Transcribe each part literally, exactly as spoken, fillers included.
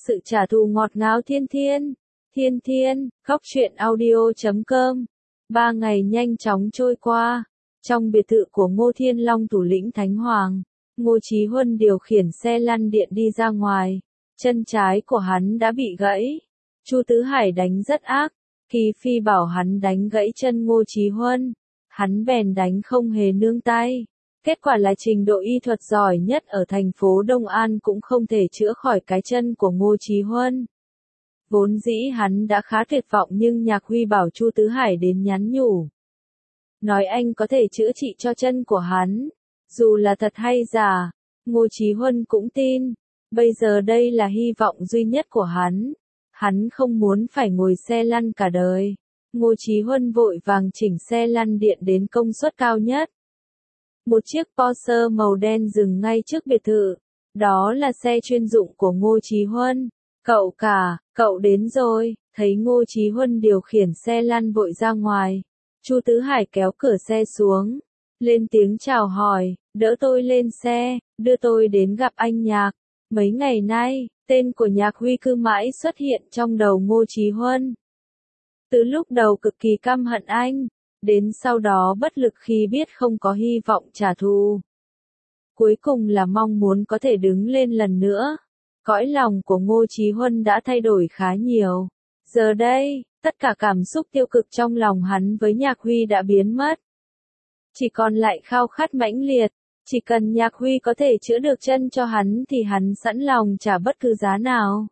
sự trả thù ngọt ngào thiên thiên. Thiên thiên, khóc chuyện audio chấm com. Ba ngày nhanh chóng trôi qua. Trong biệt thự của Ngô Thiên Long thủ lĩnh Thánh Hoàng, Ngô Chí Huân điều khiển xe lăn điện đi ra ngoài. Chân trái của hắn đã bị gãy. Chu Tứ Hải đánh rất ác. Kỳ Phi bảo hắn đánh gãy chân Ngô Chí Huân. Hắn bèn đánh không hề nương tay. Kết quả là trình độ y thuật giỏi nhất ở thành phố Đông An cũng không thể chữa khỏi cái chân của Ngô Chí Huân. Vốn dĩ hắn đã khá tuyệt vọng nhưng Nhạc Huy bảo Chu Tứ Hải đến nhắn nhủ. Nói anh có thể chữa trị cho chân của hắn. Dù là thật hay giả, Ngô Chí Huân cũng tin. Bây giờ đây là hy vọng duy nhất của hắn. Hắn không muốn phải ngồi xe lăn cả đời. Ngô Chí Huân vội vàng chỉnh xe lăn điện đến công suất cao nhất. Một chiếc Porsche màu đen dừng ngay trước biệt thự. Đó là xe chuyên dụng của Ngô Chí Huân. Cậu cả, cậu đến rồi. Thấy Ngô Chí Huân điều khiển xe lăn vội ra ngoài. Chu Tứ Hải kéo cửa xe xuống. Lên tiếng chào hỏi, đỡ tôi lên xe, đưa tôi đến gặp anh Nhạc. Mấy ngày nay, tên của Nhạc Huy cứ mãi xuất hiện trong đầu Ngô Chí Huân. Từ lúc đầu cực kỳ căm hận anh, đến sau đó bất lực khi biết không có hy vọng trả thù. Cuối cùng là mong muốn có thể đứng lên lần nữa. Cõi lòng của Ngô Chí Huân đã thay đổi khá nhiều. Giờ đây, tất cả cảm xúc tiêu cực trong lòng hắn với Nhạc Huy đã biến mất. Chỉ còn lại khao khát mãnh liệt. Chỉ cần Nhạc Huy có thể chữa được chân cho hắn thì hắn sẵn lòng trả bất cứ giá nào.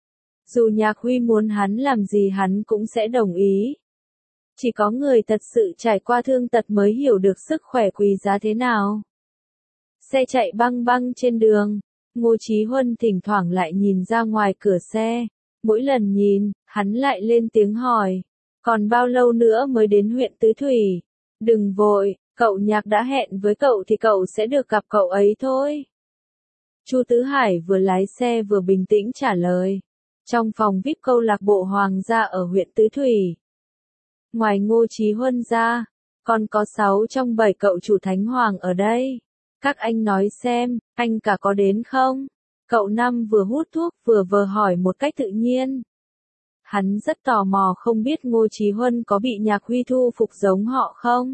Dù Nhạc Huy muốn hắn làm gì hắn cũng sẽ đồng ý. Chỉ có người thật sự trải qua thương tật mới hiểu được sức khỏe quý giá thế nào. Xe chạy băng băng trên đường. Ngô Chí Huân thỉnh thoảng lại nhìn ra ngoài cửa xe. Mỗi lần nhìn, hắn lại lên tiếng hỏi. Còn bao lâu nữa mới đến huyện Tứ Thủy? Đừng vội, cậu Nhạc đã hẹn với cậu thì cậu sẽ được gặp cậu ấy thôi. Chu Tứ Hải vừa lái xe vừa bình tĩnh trả lời. Trong phòng vi ai pi câu lạc bộ Hoàng gia ở huyện Tứ Thủy. Ngoài Ngô Chí Huân ra, còn có sáu trong bảy cậu chủ Thánh Hoàng ở đây. Các anh nói xem, anh cả có đến không? Cậu Năm vừa hút thuốc vừa vờ hỏi một cách tự nhiên. Hắn rất tò mò không biết Ngô Chí Huân có bị Nhạc Huy thu phục giống họ không?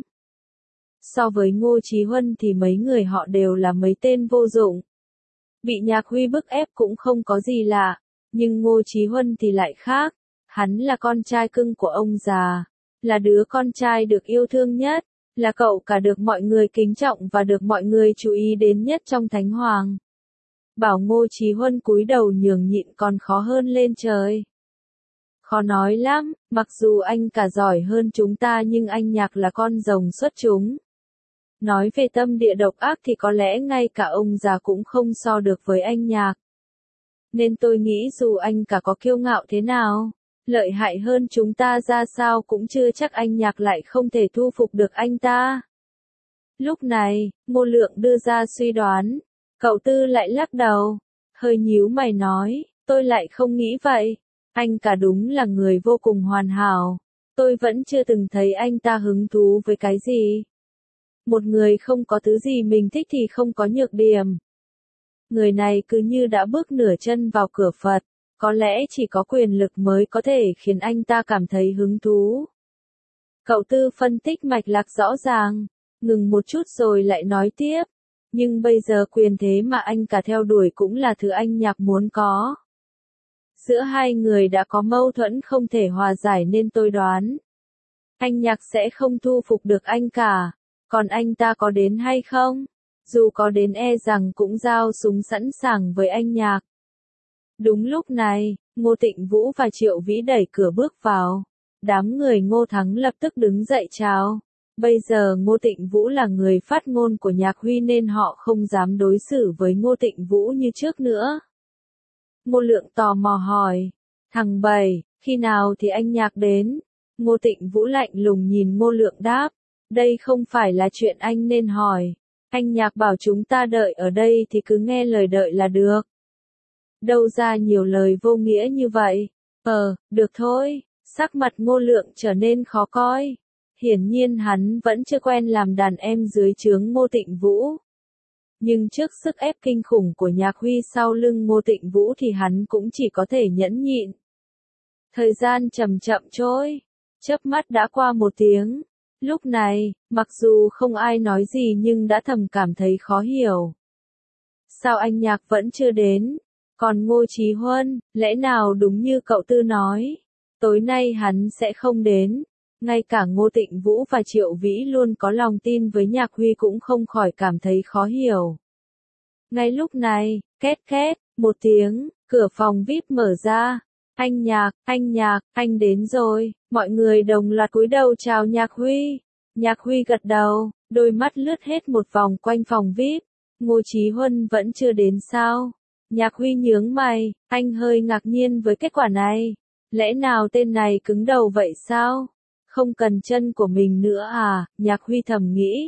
So với Ngô Chí Huân thì mấy người họ đều là mấy tên vô dụng. Bị Nhạc Huy bức ép cũng không có gì lạ, nhưng Ngô Chí Huân thì lại khác. Hắn là con trai cưng của ông già, là đứa con trai được yêu thương nhất, là cậu cả được mọi người kính trọng và được mọi người chú ý đến nhất trong Thánh Hoàng. Bảo Ngô Chí Huân cúi đầu nhường nhịn còn khó hơn lên trời. Khó nói lắm, mặc dù anh cả giỏi hơn chúng ta nhưng anh Nhạc là con rồng xuất chúng. Nói về tâm địa độc ác thì có lẽ ngay cả ông già cũng không so được với anh Nhạc. Nên tôi nghĩ dù anh cả có kiêu ngạo thế nào, lợi hại hơn chúng ta ra sao cũng chưa chắc anh Nhạc lại không thể thu phục được anh ta. Lúc này, Ngô Lượng đưa ra suy đoán. Cậu Tư lại lắc đầu, hơi nhíu mày nói, tôi lại không nghĩ vậy. Anh cả đúng là người vô cùng hoàn hảo. Tôi vẫn chưa từng thấy anh ta hứng thú với cái gì. Một người không có thứ gì mình thích thì không có nhược điểm. Người này cứ như đã bước nửa chân vào cửa Phật. Có lẽ chỉ có quyền lực mới có thể khiến anh ta cảm thấy hứng thú. Cậu Tư phân tích mạch lạc rõ ràng, ngừng một chút rồi lại nói tiếp. Nhưng bây giờ quyền thế mà anh cả theo đuổi cũng là thứ anh Nhạc muốn có. Giữa hai người đã có mâu thuẫn không thể hòa giải nên tôi đoán. Anh Nhạc sẽ không thu phục được anh cả. Còn anh ta có đến hay không? Dù có đến e rằng cũng giao súng sẵn sàng với anh Nhạc. Đúng lúc này, Ngô Tịnh Vũ và Triệu Vĩ đẩy cửa bước vào. Đám người Ngô Thắng lập tức đứng dậy chào. Bây giờ Ngô Tịnh Vũ là người phát ngôn của Nhạc Huy nên họ không dám đối xử với Ngô Tịnh Vũ như trước nữa. Ngô Lượng tò mò hỏi. Thằng Bảy, khi nào thì anh Nhạc đến? Ngô Tịnh Vũ lạnh lùng nhìn Ngô Lượng đáp. Đây không phải là chuyện anh nên hỏi. Anh Nhạc bảo chúng ta đợi ở đây thì cứ nghe lời đợi là được. Đâu ra nhiều lời vô nghĩa như vậy. Ờ, được thôi. Sắc mặt Ngô Lượng trở nên khó coi. Hiển nhiên hắn vẫn chưa quen làm đàn em dưới trướng Ngô Tịnh Vũ. Nhưng trước sức ép kinh khủng của Nhạc Huy sau lưng Ngô Tịnh Vũ thì hắn cũng chỉ có thể nhẫn nhịn. Thời gian chậm chậm trôi, chớp mắt đã qua một tiếng. Lúc này, mặc dù không ai nói gì nhưng đã thầm cảm thấy khó hiểu. Sao anh Nhạc vẫn chưa đến? Còn Ngô Chí Huân, lẽ nào đúng như cậu Tư nói, tối nay hắn sẽ không đến? Ngay cả Ngô Tịnh Vũ và Triệu Vĩ luôn có lòng tin với Nhạc Huy cũng không khỏi cảm thấy khó hiểu. Ngay lúc này, két két, một tiếng, cửa phòng vi ai pi mở ra. Anh Nhạc, anh Nhạc, anh đến rồi. Mọi người đồng loạt cúi đầu chào Nhạc Huy. Nhạc Huy gật đầu, đôi mắt lướt hết một vòng quanh phòng vi ai pi. Ngô Chí Huân vẫn chưa đến sao? Nhạc Huy nhướng mày, anh hơi ngạc nhiên với kết quả này. Lẽ nào tên này cứng đầu vậy sao? Không cần chân của mình nữa à? Nhạc Huy thầm nghĩ.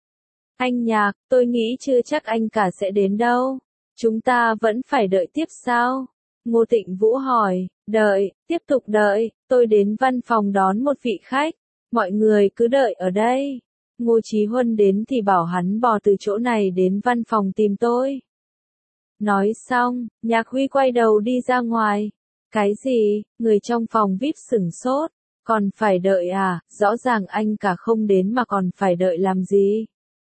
Anh Nhạc, tôi nghĩ chưa chắc anh cả sẽ đến đâu. Chúng ta vẫn phải đợi tiếp sao? Ngô Tịnh Vũ hỏi. Đợi, tiếp tục đợi, tôi đến văn phòng đón một vị khách. Mọi người cứ đợi ở đây. Ngô Chí Huân đến thì bảo hắn bò từ chỗ này đến văn phòng tìm tôi. Nói xong, Nhạc Huy quay đầu đi ra ngoài. Cái gì? Người trong phòng vi ai pi sửng sốt. Còn phải đợi à? Rõ ràng anh cả không đến mà còn phải đợi làm gì?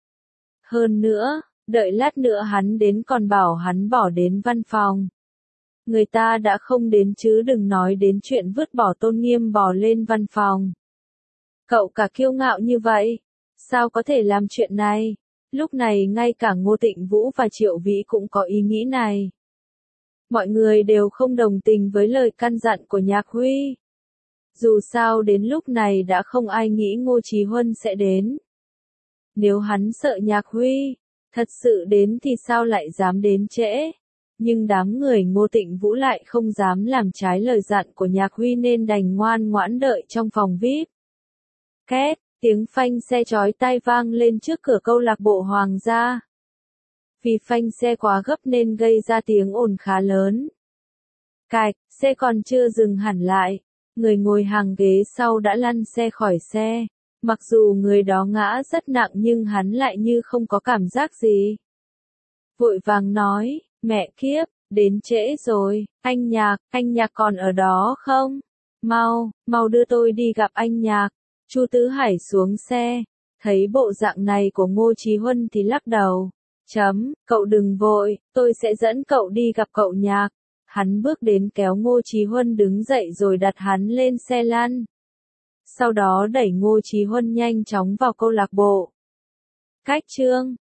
Hơn nữa, đợi lát nữa hắn đến còn bảo hắn bỏ đến văn phòng. Người ta đã không đến chứ đừng nói đến chuyện vứt bỏ tôn nghiêm bỏ lên văn phòng. Cậu cả kiêu ngạo như vậy, sao có thể làm chuyện này? Lúc này ngay cả Ngô Tịnh Vũ và Triệu Vĩ cũng có ý nghĩ này. Mọi người đều không đồng tình với lời căn dặn của Nhạc Huy. Dù sao đến lúc này đã không ai nghĩ Ngô Chí Huân sẽ đến. Nếu hắn sợ Nhạc Huy thật sự đến thì sao lại dám đến trễ? Nhưng đám người Ngô Tịnh Vũ lại không dám làm trái lời dặn của Nhạc Huy nên đành ngoan ngoãn đợi trong phòng vi ai pi. Két, tiếng phanh xe chói tai vang lên trước cửa câu lạc bộ Hoàng gia. Vì phanh xe quá gấp nên gây ra tiếng ồn khá lớn. Cạch, xe còn chưa dừng hẳn lại. Người ngồi hàng ghế sau đã lăn xe khỏi xe. Mặc dù người đó ngã rất nặng nhưng hắn lại như không có cảm giác gì. Vội vàng nói, mẹ kiếp, đến trễ rồi, anh Nhạc, anh Nhạc còn ở đó không? Mau, mau đưa tôi đi gặp anh Nhạc. Chu Tứ Hải xuống xe, thấy bộ dạng này của Ngô Chí Huân thì lắc đầu. Chấm, cậu đừng vội, tôi sẽ dẫn cậu đi gặp cậu Nhạc. Hắn bước đến kéo Ngô Chí Huân đứng dậy rồi đặt hắn lên xe lăn. Sau đó đẩy Ngô Chí Huân nhanh chóng vào câu lạc bộ. Cách chương